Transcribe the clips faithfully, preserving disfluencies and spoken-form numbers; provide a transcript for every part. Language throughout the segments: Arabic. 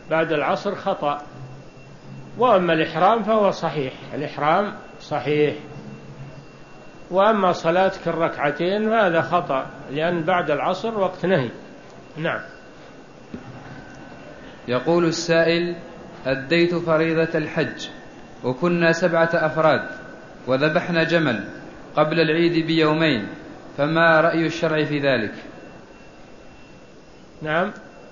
بعد العصر خطأ. وأما الإحرام فهو صحيح، الإحرام صحيح. وأما صلاتك الركعتين فهذا خطأ، لأن بعد العصر وقت نهي. نعم. يقول السائل: أديت فريضة الحج وكنا سبعة أفراد وذبحنا جمل قبل العيد بيومين، فما رأي الشرع في ذلك؟ نعم.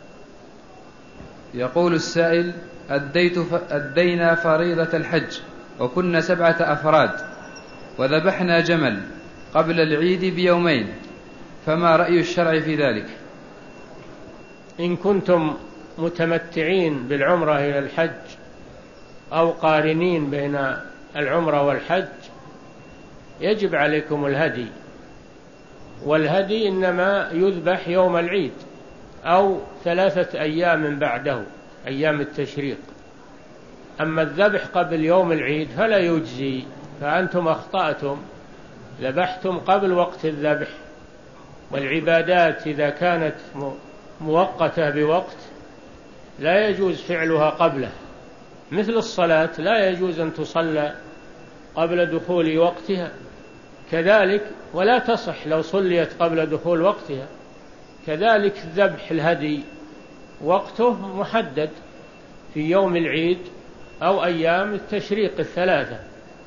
يقول السائل: أديت ف... أدينا فريضة الحج وكنا سبعة أفراد وذبحنا جمل قبل العيد بيومين، فما رأي الشرع في ذلك؟ إن كنتم متمتعين بالعمرة إلى الحج أو قارنين بين العمرة والحج يجب عليكم الهدي، والهدي إنما يذبح يوم العيد أو ثلاثة أيام بعده، أيام التشريق. أما الذبح قبل يوم العيد فلا يجزي، فأنتم أخطأتم، ذبحتم قبل وقت الذبح. والعبادات إذا كانت مؤقتة بوقت لا يجوز فعلها قبله، مثل الصلاة لا يجوز أن تصلى قبل دخول وقتها، كذلك ولا تصح لو صليت قبل دخول وقتها. كذلك ذبح الهدي وقته محدد في يوم العيد أو أيام التشريق الثلاثة،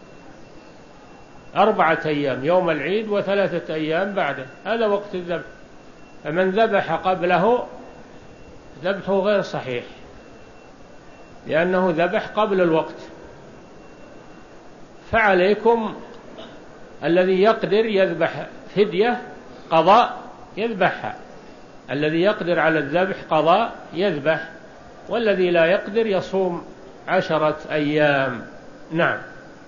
أربعة أيام، يوم العيد وثلاثة أيام بعده، هذا وقت الذبح. فمن ذبح قبله ذبحه غير صحيح، لأنه ذبح قبل الوقت. فعليكم الذي يقدر يذبح فدية قضاء يذبحها، الذي يقدر على الذبح قضاء يذبح، والذي لا يقدر يصوم عشرة أيام. نعم.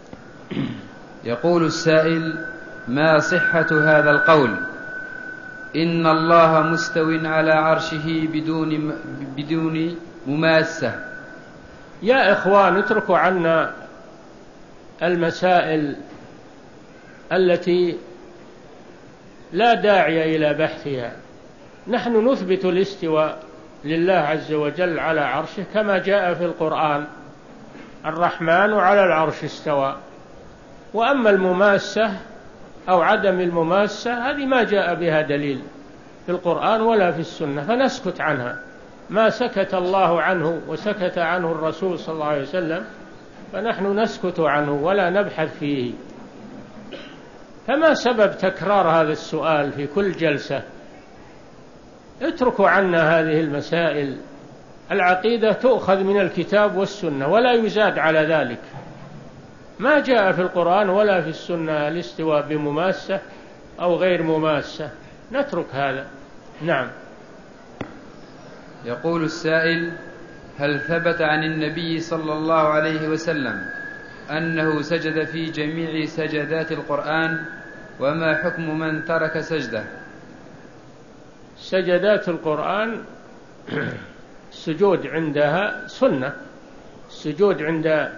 يقول السائل: ما صحة هذا القول إن الله مستو على عرشه بدون بدون مماسة؟ يا إخوان اتركوا عنا المسائل التي لا داعي إلى بحثها. نحن نثبت الاستواء لله عز وجل على عرشه كما جاء في القرآن: الرحمن على العرش استوى. وأما المماسة أو عدم المماسة هذه ما جاء بها دليل في القرآن ولا في السنة، فنسكت عنها. ما سكت الله عنه وسكت عنه الرسول صلى الله عليه وسلم فنحن نسكت عنه ولا نبحث فيه. فما سبب تكرار هذا السؤال في كل جلسة؟ اتركوا عنا هذه المسائل. العقيدة تؤخذ من الكتاب والسنة ولا يزاد على ذلك. ما جاء في القرآن ولا في السنة الاستواء بمماسة أو غير مماسة، نترك هذا. نعم. يقول السائل: هل ثبت عن النبي صلى الله عليه وسلم أنه سجد في جميع سجدات القرآن؟ وما حكم من ترك سجدة؟ سجدات القرآن السجود عندها سنة، السجود عند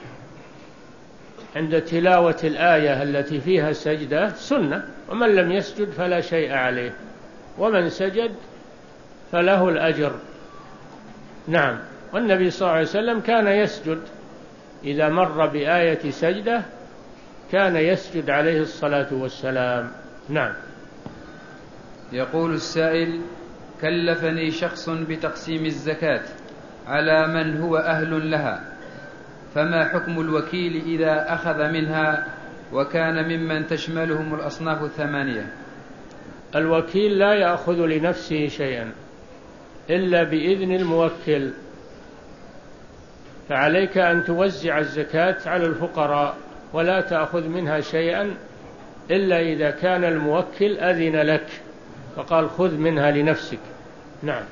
عند تلاوة الآية التي فيها سجدة سنة، ومن لم يسجد فلا شيء عليه، ومن سجد فله الأجر. نعم. والنبي صلى الله عليه وسلم كان يسجد إذا مر بآية سجدة، كان يسجد عليه الصلاة والسلام. نعم. يقول السائل: كلفني شخص بتقسيم الزكاة على من هو أهل لها، فما حكم الوكيل إذا أخذ منها وكان ممن تشملهم الأصناف الثمانية؟ الوكيل لا يأخذ لنفسه شيئا إلا بإذن الموكل، فعليك أن توزع الزكاة على الفقراء ولا تأخذ منها شيئا إلا إذا كان الموكل أذن لك فقال خذ منها لنفسك. نعم.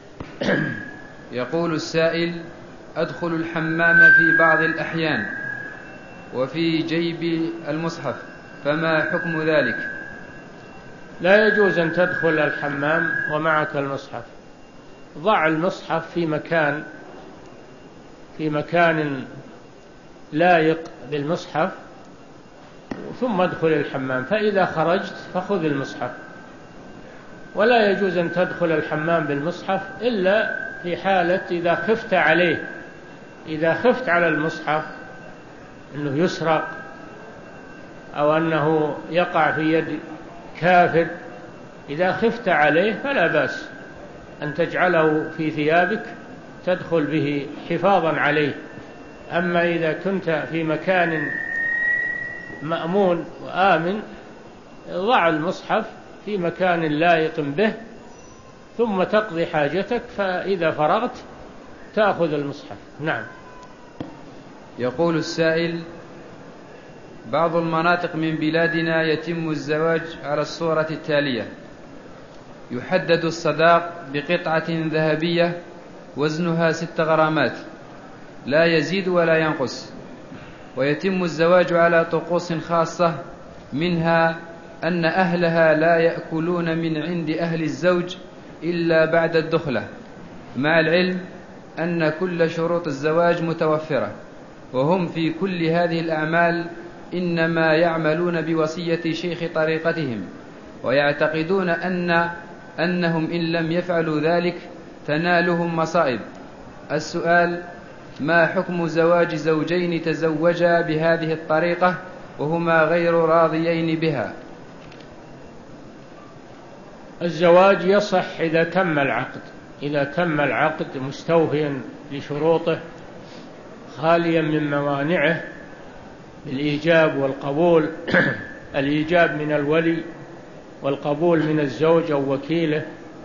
يقول السائل: أدخل الحمام في بعض الأحيان وفي جيب المصحف، فما حكم ذلك؟ لا يجوز أن تدخل الحمام ومعك المصحف. ضع المصحف في مكان في مكان لائق بالمصحف ثم ادخل الحمام، فإذا خرجت فخذ المصحف. ولا يجوز أن تدخل الحمام بالمصحف إلا في حالة إذا خفت عليه، إذا خفت على المصحف أنه يسرق أو أنه يقع في يد كافر، إذا خفت عليه فلا بأس أن تجعله في ثيابك تدخل به حفاظا عليه. أما إذا كنت في مكان مأمون وآمن، ضع المصحف في مكان لائق به ثم تقضي حاجتك، فإذا فرغت تأخذ المصحف. نعم. يقول السائل: بعض المناطق من بلادنا يتم الزواج على الصورة التالية: يحدد الصداق بقطعة ذهبية وزنها ست غرامات لا يزيد ولا ينقص، ويتم الزواج على طقوس خاصة، منها أن أهلها لا يأكلون من عند أهل الزوج إلا بعد الدخلة، مع العلم أن كل شروط الزواج متوفرة، وهم في كل هذه الأعمال إنما يعملون بوصية شيخ طريقتهم، ويعتقدون أن أنهم إن لم يفعلوا ذلك تنالهم مصائب. السؤال: ما حكم زواج زوجين تزوجا بهذه الطريقة وهما غير راضيين بها؟ الزواج يصح إذا تم العقد، إذا تم العقد مستوفيا لشروطه خاليا من موانعه بالإيجاب والقبول الإيجاب من الولي والقبول من الزوج أو وكيله،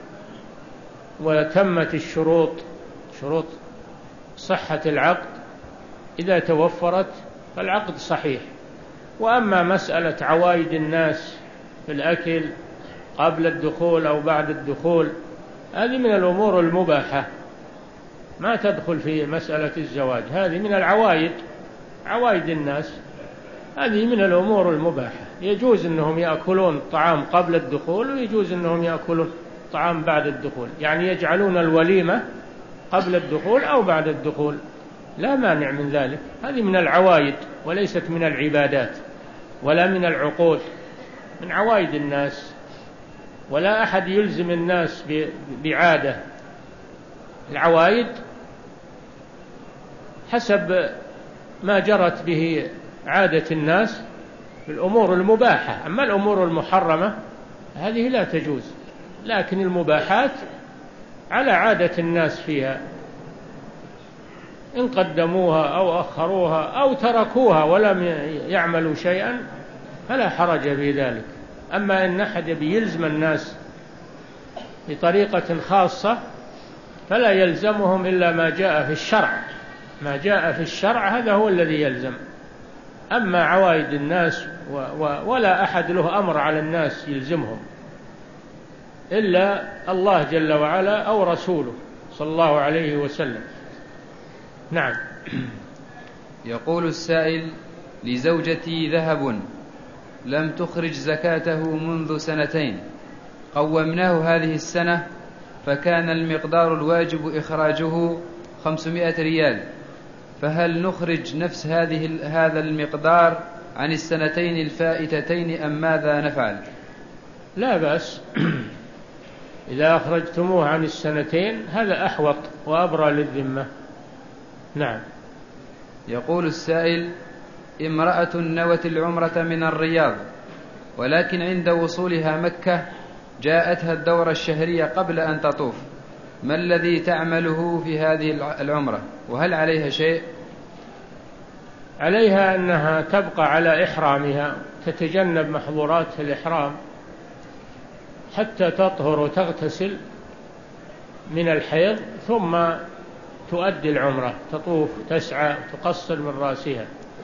وتمت الشروط شروط صحة العقد، إذا توفرت فالعقد صحيح. وأما مسألة عوايد الناس في الأكل قبل الدخول أو بعد الدخول، هذه من الأمور المباحة، ما تدخل في مسألة الزواج، هذه من العوايد، عوايد الناس، هذه من الأمور المباحة. يجوز أنهم يأكلون طعام قبل الدخول، ويجوز أنهم يأكلون طعام بعد الدخول، يعني يجعلون الوليمة قبل الدخول أو بعد الدخول، لا مانع من ذلك. هذه من العوايد وليست من العبادات ولا من العقود، من عوايد الناس، ولا أحد يلزم الناس بعادة. العوايد حسب ما جرت به عادة الناس في الأمور المباحة. أما الأمور المحرمة هذه لا تجوز، لكن المباحات على عادة الناس فيها، إن قدموها أو أخروها أو تركوها ولم يعملوا شيئا فلا حرج في ذلك. أما إن أحد يلزم الناس بطريقة خاصة فلا يلزمهم إلا ما جاء في الشرع، ما جاء في الشرع هذا هو الذي يلزم. أما عوايد الناس و و ولا أحد له أمر على الناس يلزمهم إلا الله جل وعلا أو رسوله صلى الله عليه وسلم. نعم. يقول السائل: لزوجتي ذهب لم تخرج زكاته منذ سنتين، قومناه هذه السنة فكان المقدار الواجب إخراجه خمسمائة ريال، فهل نخرج نفس هذه هذا المقدار عن السنتين الفائتتين أم ماذا نفعل؟ لا بأس إذا أخرجتموه عن السنتين، هذا أحوط وأبرى للذمة. نعم. يقول السائل: امرأة نوت العمرة من الرياض، ولكن عند وصولها مكة جاءتها الدورة الشهرية قبل أن تطوف، ما الذي تعمله في هذه العمرة، وهل عليها شيء؟ عليها أنها تبقى على إحرامها، تتجنب محظورات الإحرام حتى تطهر وتغتسل من الحيض، ثم تؤدي العمرة، تطوف تسعى تقصر من رأسها.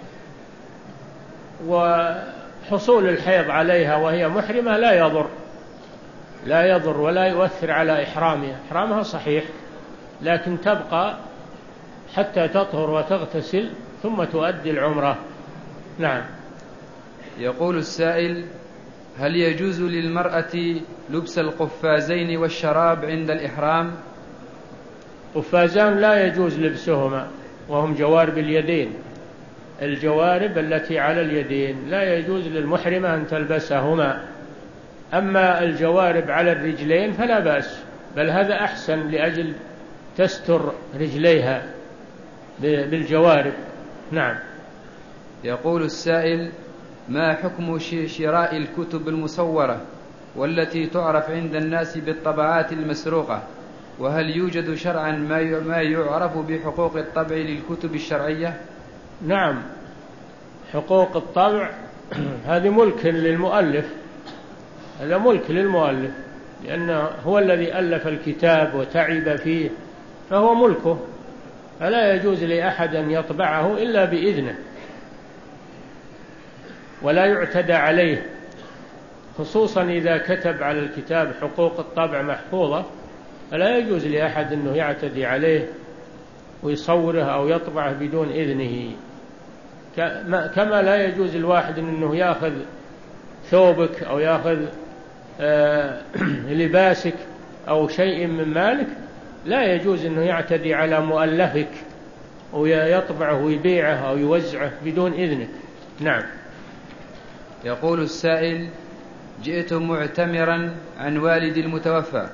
وحصول الحيض عليها وهي محرمة لا يضر لا يضر ولا يؤثر على إحرامها، إحرامها صحيح، لكن تبقى حتى تطهر وتغتسل ثم تؤدي العمرة. نعم. يقول السائل: هل يجوز للمرأة لبس القفازين والشراب عند الإحرام؟ قفازان لا يجوز لبسهما، وهم جوارب اليدين، الجوارب التي على اليدين لا يجوز للمحرمة أن تلبسهما. أما الجوارب على الرجلين فلا بأس، بل هذا أحسن لأجل تستر رجليها بالجوارب. نعم. يقول السائل: ما حكم شراء الكتب المصورة والتي تعرف عند الناس بالطبعات المسروقة؟ وهل يوجد شرعا ما يعرف بحقوق الطبع للكتب الشرعية؟ نعم، حقوق الطبع هذه ملك للمؤلف، هذا ملك للمؤلف، لأنه هو الذي ألف الكتاب وتعب فيه، فهو ملكه، فلا يجوز لأحد أن يطبعه إلا بإذنه، ولا يعتدى عليه، خصوصا إذا كتب على الكتاب حقوق الطبع محفوظة، فلا يجوز لأحد أنه يعتدي عليه ويصوره أو يطبعه بدون إذنه، كما لا يجوز الواحد أنه يأخذ ثوبك أو يأخذ آه لباسك أو شيء من مالك، لا يجوز أنه يعتدي على مؤلفك ويطبعه ويبيعه أو يوزعه بدون إذنك. نعم. يقول السائل: جئت معتمرا عن والدي المتوفى،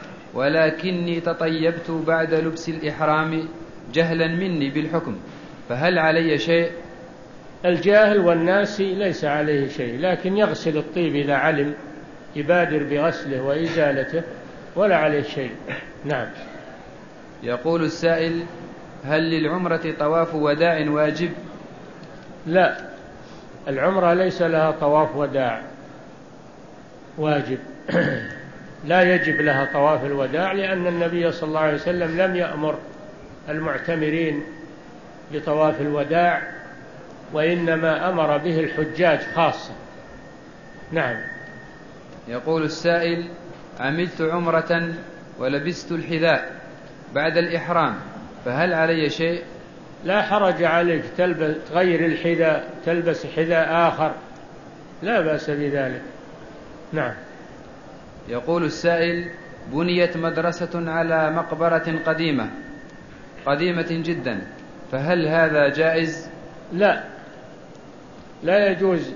ولكني تطيبت بعد لبس الإحرام جهلا مني بالحكم، فهل علي شيء؟ الجاهل والناسي ليس عليه شيء، لكن يغسل الطيب إذا علم، يبادر بغسله وإزالته، ولا عليه شيء. نعم. يقول السائل: هل للعمرة طواف وداع واجب؟ لا، العمرة ليس لها طواف وداع واجب لا يجب لها طواف الوداع، لأن النبي صلى الله عليه وسلم لم يأمر المعتمرين بطواف الوداع، وإنما أمر به الحجاج خاصة. نعم. يقول السائل: عملت عمرة ولبست الحذاء بعد الإحرام، فهل علي شيء؟ لا حرج عليك، تلبس تغير الحذاء، تلبس حذاء آخر، لا بأس بذلك. نعم. يقول السائل: بنيت مدرسة على مقبرة قديمة قديمة جدا، فهل هذا جائز؟ لا، لا يجوز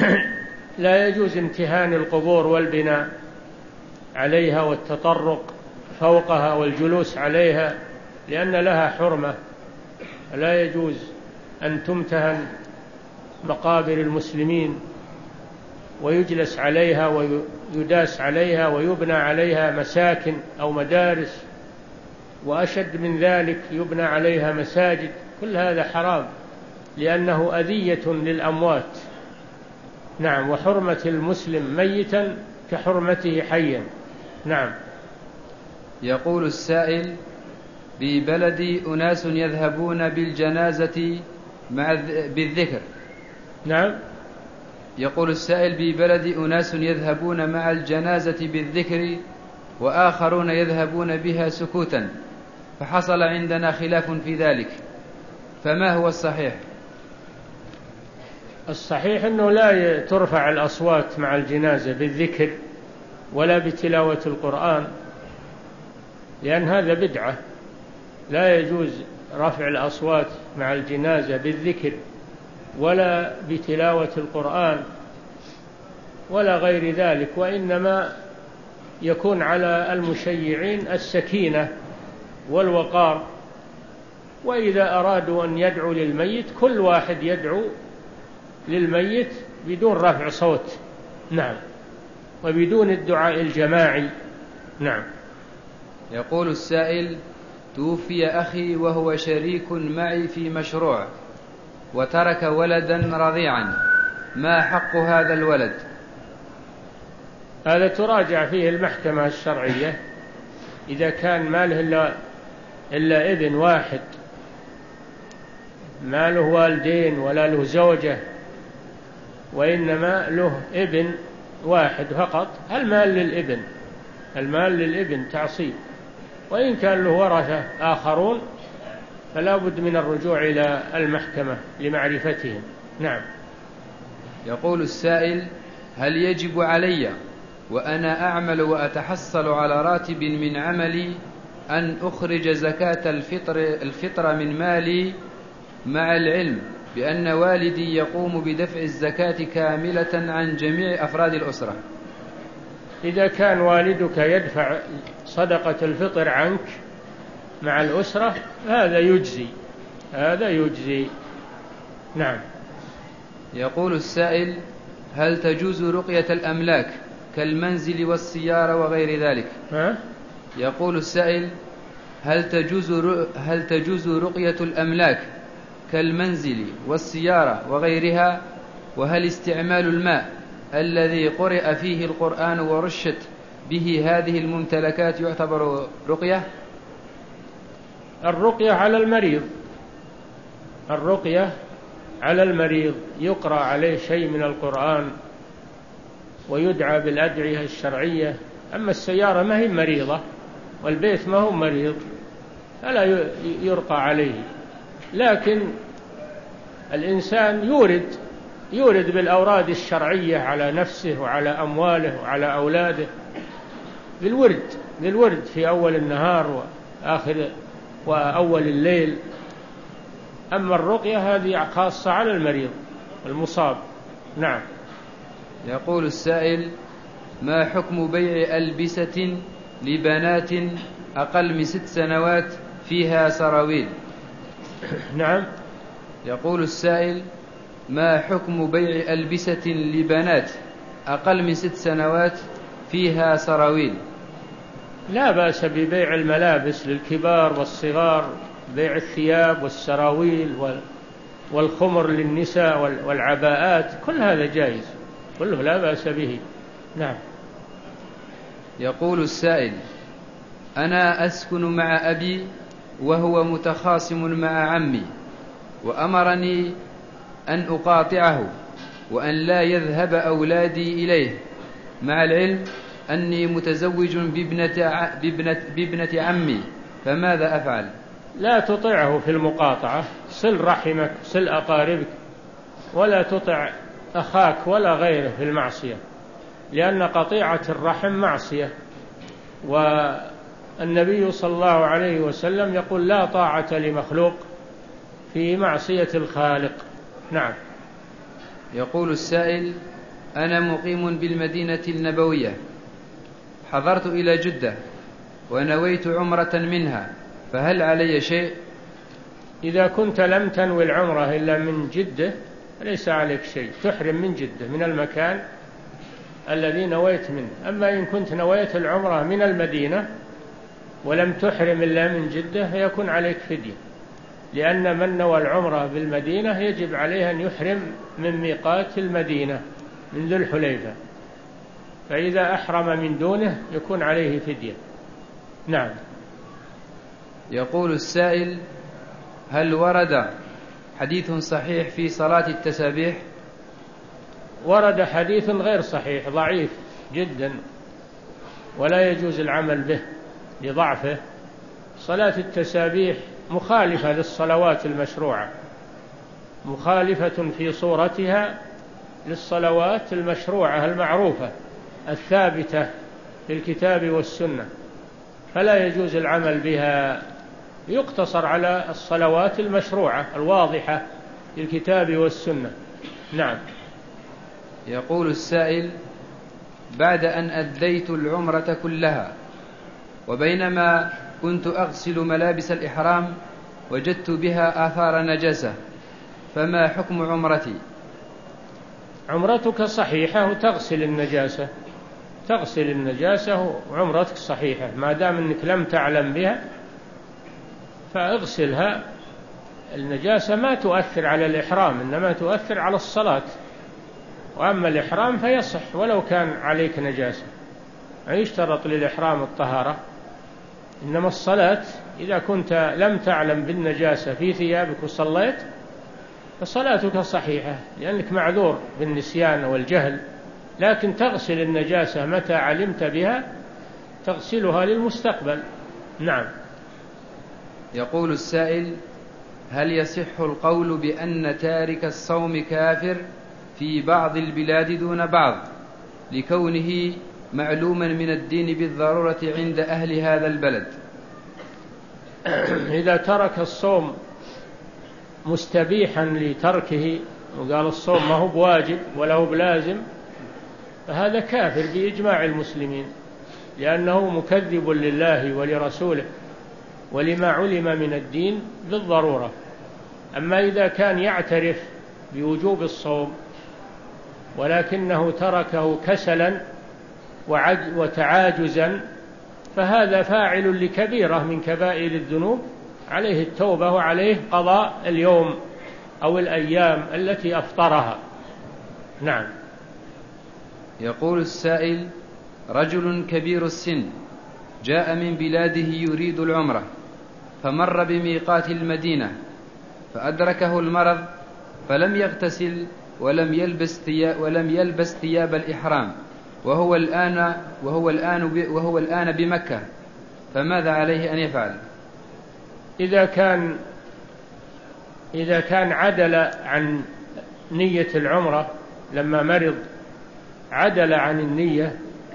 لا يجوز امتهان القبور والبناء عليها والتطرق فوقها والجلوس عليها، لأن لها حرمة، لا يجوز أن تمتهن مقابر المسلمين ويجلس عليها ويداس عليها ويبنى عليها مساكن أو مدارس، وأشد من ذلك يبنى عليها مساجد، كل هذا حرام، لأنه أذية للأموات. نعم. وحرمة المسلم ميتا كحرمته حيا. نعم. يقول السائل: ببلدي أناس يذهبون بالجنازة مع بالذكر. نعم. يقول السائل: ببلدي أناس يذهبون مع الجنازة بالذكر وآخرون يذهبون بها سكوتا، فحصل عندنا خلاف في ذلك، فما هو الصحيح؟ الصحيح أنه لا ترفع الأصوات مع الجنازة بالذكر ولا بتلاوة القرآن، لأن هذا بدعة، لا يجوز رفع الأصوات مع الجنازة بالذكر ولا بتلاوة القرآن ولا غير ذلك، وإنما يكون على المشيعين السكينة والوقار، وإذا أرادوا أن يدعوا للميت كل واحد يدعو للميت بدون رفع صوت. نعم. وبدون الدعاء الجماعي. نعم. يقول السائل: توفي أخي وهو شريك معي في مشروع، وترك ولدا رضيعا، ما حق هذا الولد؟ هذا تراجع فيه المحكمة الشرعية، إذا كان ماله إلا, إلا ابن واحد، ما له والدين ولا له زوجة، وإنما له ابن واحد فقط، المال للابن، المال للابن تعصيب، وإن كان له ورثة آخرون فلا بد من الرجوع إلى المحكمة لمعرفتهم. نعم. يقول السائل: هل يجب علي وأنا أعمل وأتحصل على راتب من عملي أن أخرج زكاة الفطر, الفطر من مالي، مع العلم بأن والدي يقوم بدفع الزكاة كاملة عن جميع أفراد الأسرة؟ إذا كان والدك يدفع صدقة الفطر عنك مع الأسرة هذا يجزي، هذا يجزي. نعم. يقول السائل: هل تجوز رقية الأملاك كالمنزل والسيارة وغير ذلك؟ ها؟ يقول السائل: هل تجوز هل تجوز رقية الأملاك كالمنزل والسيارة وغيرها؟ وهل استعمال الماء الذي قرئ فيه القرآن ورشت به هذه الممتلكات يعتبر رقية؟ الرقية على المريض، الرقية على المريض يقرأ عليه شيء من القرآن ويدعى بالأدعية الشرعية. أما السيارة ما هي مريضة والبيت ما هو مريض فلا يرقى عليه، لكن الإنسان يورد يورد بالأوراد الشرعية على نفسه وعلى أمواله وعلى أولاده بالورد بالورد في أول النهار وآخر وأول الليل. أما الرقية هذه خاصة على المريض المصاب. نعم. يقول السائل: ما حكم بيع ألبسة لبنات أقل من ست سنوات فيها سراويل؟ نعم. يقول السائل: ما حكم بيع ألبسة لبنات أقل من ست سنوات فيها سراويل؟ لا بأس ببيع الملابس للكبار والصغار، بيع الثياب والسراويل والخمر للنساء والعباءات، كل هذا جائز، كله لا بأس به. نعم. يقول السائل: أنا أسكن مع أبي وهو متخاصم مع عمي، وأمرني أن أقاطعه وأن لا يذهب أولادي إليه، مع العلم أني متزوج بابنة, بابنة, بابنة عمي، فماذا أفعل؟ لا تطعه في المقاطعة، صل رحمك، صل أقاربك، ولا تطع أخاك ولا غيره في المعصية، لأن قطيعة الرحم معصية، والنبي صلى الله عليه وسلم يقول: لا طاعة لمخلوق في معصية الخالق. نعم. يقول السائل: أنا مقيم بالمدينة النبوية، حضرت إلى جدة ونويت عمرة منها، فهل علي شيء؟ إذا كنت لم تنوي العمرة إلا من جدة ليس عليك شيء، تحرم من جدة من المكان الذي نويت منه. أما إن كنت نويت العمرة من المدينة ولم تحرم إلا من جدة فيكون عليك فدية، لأن من نوى العمرة بالمدينة يجب عليه أن يحرم من ميقات المدينة من ذي الحليفة، فإذا أحرم من دونه يكون عليه فدية. نعم. يقول السائل: هل ورد حديث صحيح في صلاة التسابيح؟ ورد حديث غير صحيح، ضعيف جدا، ولا يجوز العمل به لضعفه. صلاة التسابيح مخالفة للصلوات المشروعة، مخالفة في صورتها للصلوات المشروعة المعروفة الثابتة في الكتاب والسنة، فلا يجوز العمل بها، يقتصر على الصلوات المشروعة الواضحة في الكتاب والسنة. نعم. يقول السائل: بعد أن أديت العمرة كلها وبينما كنت أغسل ملابس الإحرام وجدت بها آثار نجاسة، فما حكم عمرتي؟ عمرتك صحيحة وتغسل النجاسة، تغسل النجاسة وعمرتك صحيحة ما دام أنك لم تعلم بها، فاغسلها. النجاسة ما تؤثر على الإحرام، إنما تؤثر على الصلاة، وأما الإحرام فيصح ولو كان عليك نجاسة، يشترط للإحرام الطهارة. إنما الصلاة إذا كنت لم تعلم بالنجاسة في ثيابك وصليت فصلاتك صحيحة، لأنك معذور بالنسيان والجهل، لكن تغسل النجاسة متى علمت بها، تغسلها للمستقبل. نعم. يقول السائل: هل يصح القول بأن تارك الصوم كافر في بعض البلاد دون بعض لكونه معلوما من الدين بالضرورة عند أهل هذا البلد؟ إذا ترك الصوم مستبيحا لتركه وقال الصوم ما هو بواجب ولا هو بلازم، فهذا كافر بإجماع المسلمين، لأنه مكذب لله ولرسوله، ولما علم من الدين بالضرورة. أما إذا كان يعترف بوجوب الصوم ولكنه تركه كسلا وتعاجزا فهذا فاعل لكبيرة من كبائر الذنوب، عليه التوبة وعليه قضاء اليوم أو الأيام التي أفطرها. نعم. يقول السائل: رجل كبير السن جاء من بلاده يريد العمرة، فمر بميقات المدينة فأدركه المرض، فلم يغتسل ولم يلبس ثياب, ولم يلبس ثياب الإحرام، وهو الآن, وهو, الآن وهو الآن بمكة، فماذا عليه أن يفعل؟ إذا كان إذا كان عدل عن نية العمرة لما مرض، عدل عن النية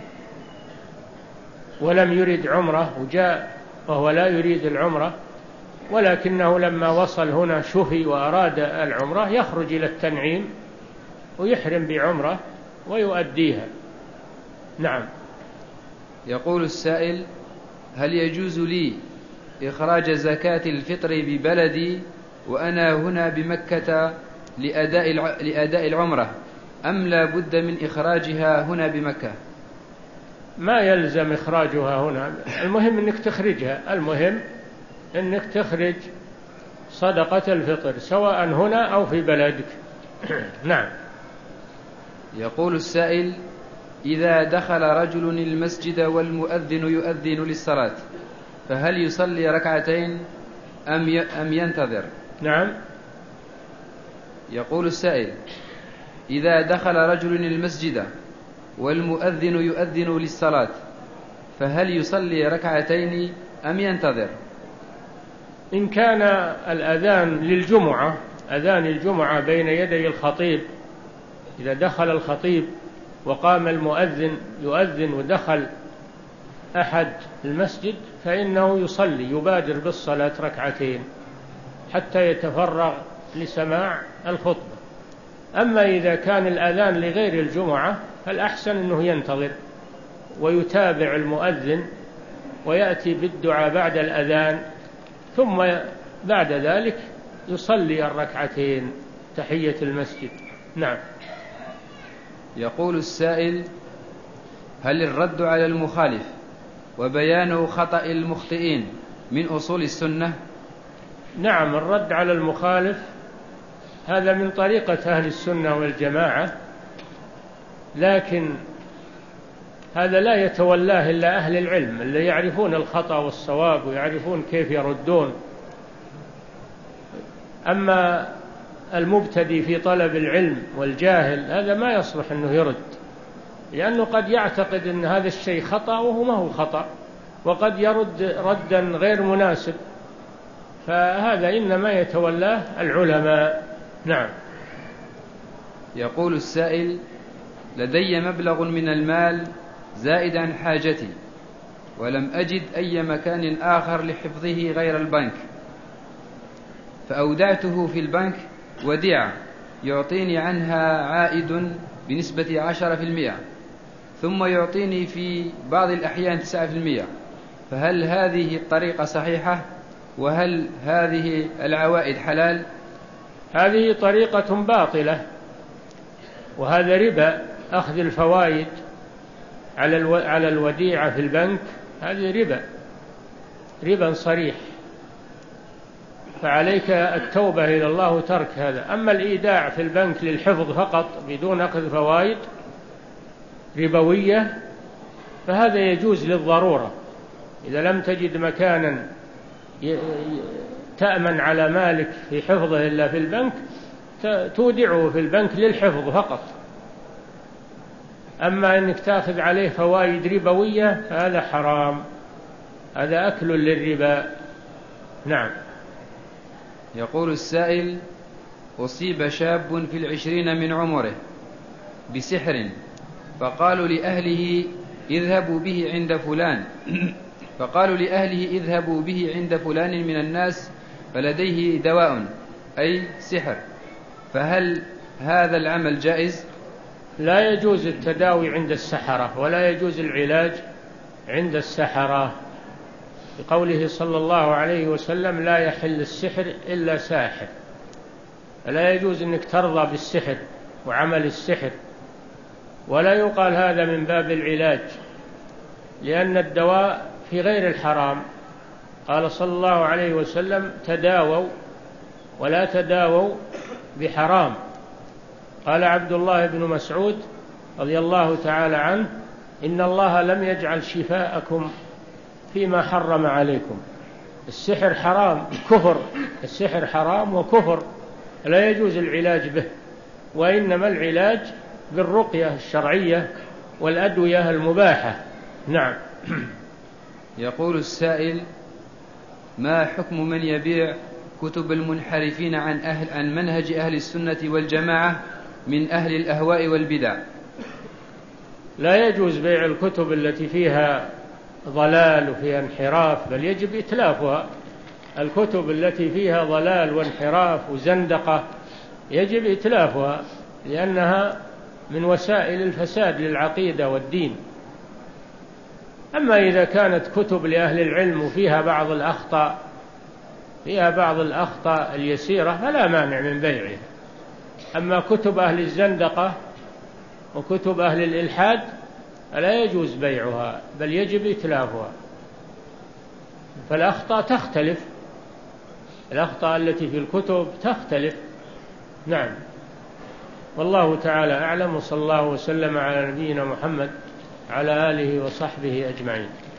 ولم يرد عمرة وجاء وهو لا يريد العمرة، ولكنه لما وصل هنا شفي وأراد العمرة، يخرج إلى التنعيم ويحرم بعمرة ويؤديها. نعم. يقول السائل: هل يجوز لي إخراج زكاة الفطر ببلدي وأنا هنا بمكة لأداء لأداء العمرة، أم لا بد من إخراجها هنا بمكة؟ ما يلزم إخراجها هنا، المهم أنك تخرجها، المهم أنك تخرج صدقة الفطر سواء هنا أو في بلدك. نعم. يقول السائل: إذا دخل رجل المسجد والمؤذن يؤذن للصلاة، فهل يصلي ركعتين أم أم ينتظر؟ نعم. يقول السائل: إذا دخل رجل المسجد والمؤذن يؤذن للصلاة، فهل يصلي ركعتين أم ينتظر؟ إن كان الأذان للجمعة، أذان الجمعة بين يدي الخطيب، إذا دخل الخطيب وقام المؤذن يؤذن ودخل أحد المسجد، فإنه يصلي، يبادر بالصلاة ركعتين حتى يتفرغ لسماع الخطبة. أما إذا كان الأذان لغير الجمعة فالأحسن أنه ينتظر ويتابع المؤذن ويأتي بالدعاء بعد الأذان، ثم بعد ذلك يصلي الركعتين تحية المسجد. نعم. يقول السائل: هل الرد على المخالف وبيان خطأ المخطئين من أصول السنة؟ نعم، الرد على المخالف هذا من طريقة أهل السنة والجماعة، لكن هذا لا يتولاه إلا أهل العلم اللي يعرفون الخطأ والصواب ويعرفون كيف يردون. أما المبتدي في طلب العلم والجاهل هذا ما يصلح أنه يرد، لأنه قد يعتقد أن هذا الشيء خطأ وهو ما هو خطأ، وقد يرد ردا غير مناسب، فهذا إنما يتولاه العلماء. نعم. يقول السائل: لدي مبلغ من المال زائد عن حاجتي، ولم أجد أي مكان آخر لحفظه غير البنك، فأودعته في البنك وديعة يعطيني عنها عائد بنسبة عشرة في المئة، ثم يعطيني في بعض الأحيان تسعة في المئة، فهل هذه الطريقة صحيحة؟ وهل هذه العوائد حلال؟ هذه طريقة باطلة، وهذا ربا، أخذ الفوائد على الو... على الوديعة في البنك، هذه ربا، ربا صريح، فعليك التوبة إلى الله وترك هذا. أما الإيداع في البنك للحفظ فقط بدون أخذ فوائد ربوية فهذا يجوز للضرورة، إذا لم تجد مكانا تأمن على مالك في حفظه إلا في البنك تودعه في البنك للحفظ فقط. أما أنك تأخذ عليه فوائد ربوية هذا حرام، هذا أكل للربا. نعم. يقول السائل: أصيب شاب في العشرين من عمره بسحر، فقالوا لأهله اذهبوا به عند فلان فقالوا لأهله اذهبوا به عند فلان من الناس فلديه دواء أي سحر، فهل هذا العمل جائز؟ لا يجوز التداوي عند السحرة، ولا يجوز العلاج عند السحرة. بقوله صلى الله عليه وسلم: لا يحل السحر إلا ساحر. لا يجوز أنك ترضى بالسحر وعمل السحر، ولا يقال هذا من باب العلاج، لأن الدواء في غير الحرام. قال صلى الله عليه وسلم: تداووا ولا تداووا بحرام. قال عبد الله بن مسعود رضي الله تعالى عنه: إن الله لم يجعل شفاءكم فيما حرم عليكم. السحر حرام، كفر، السحر حرام وكفر، لا يجوز العلاج به، وإنما العلاج بالرقية الشرعية والأدوية المباحة. نعم. يقول السائل: ما حكم من يبيع كتب المنحرفين عن, أهل عن منهج أهل السنة والجماعة من أهل الأهواء والبدع؟ لا يجوز بيع الكتب التي فيها ضلال وفيها انحراف، بل يجب إتلافها. الكتب التي فيها ضلال وانحراف وزندقة يجب إتلافها، لأنها من وسائل الفساد للعقيدة والدين. أما إذا كانت كتب لأهل العلم وفيها بعض الأخطاء فيها بعض الأخطاء اليسيرة فلا مانع من بيعها. أما كتب أهل الزندقة وكتب أهل الإلحاد فلا يجوز بيعها، بل يجب إتلافها. فالأخطاء تختلف، الأخطاء التي في الكتب تختلف. نعم. والله تعالى أعلم، وصلى الله وسلم على نبينا محمد على آله وصحبه أجمعين.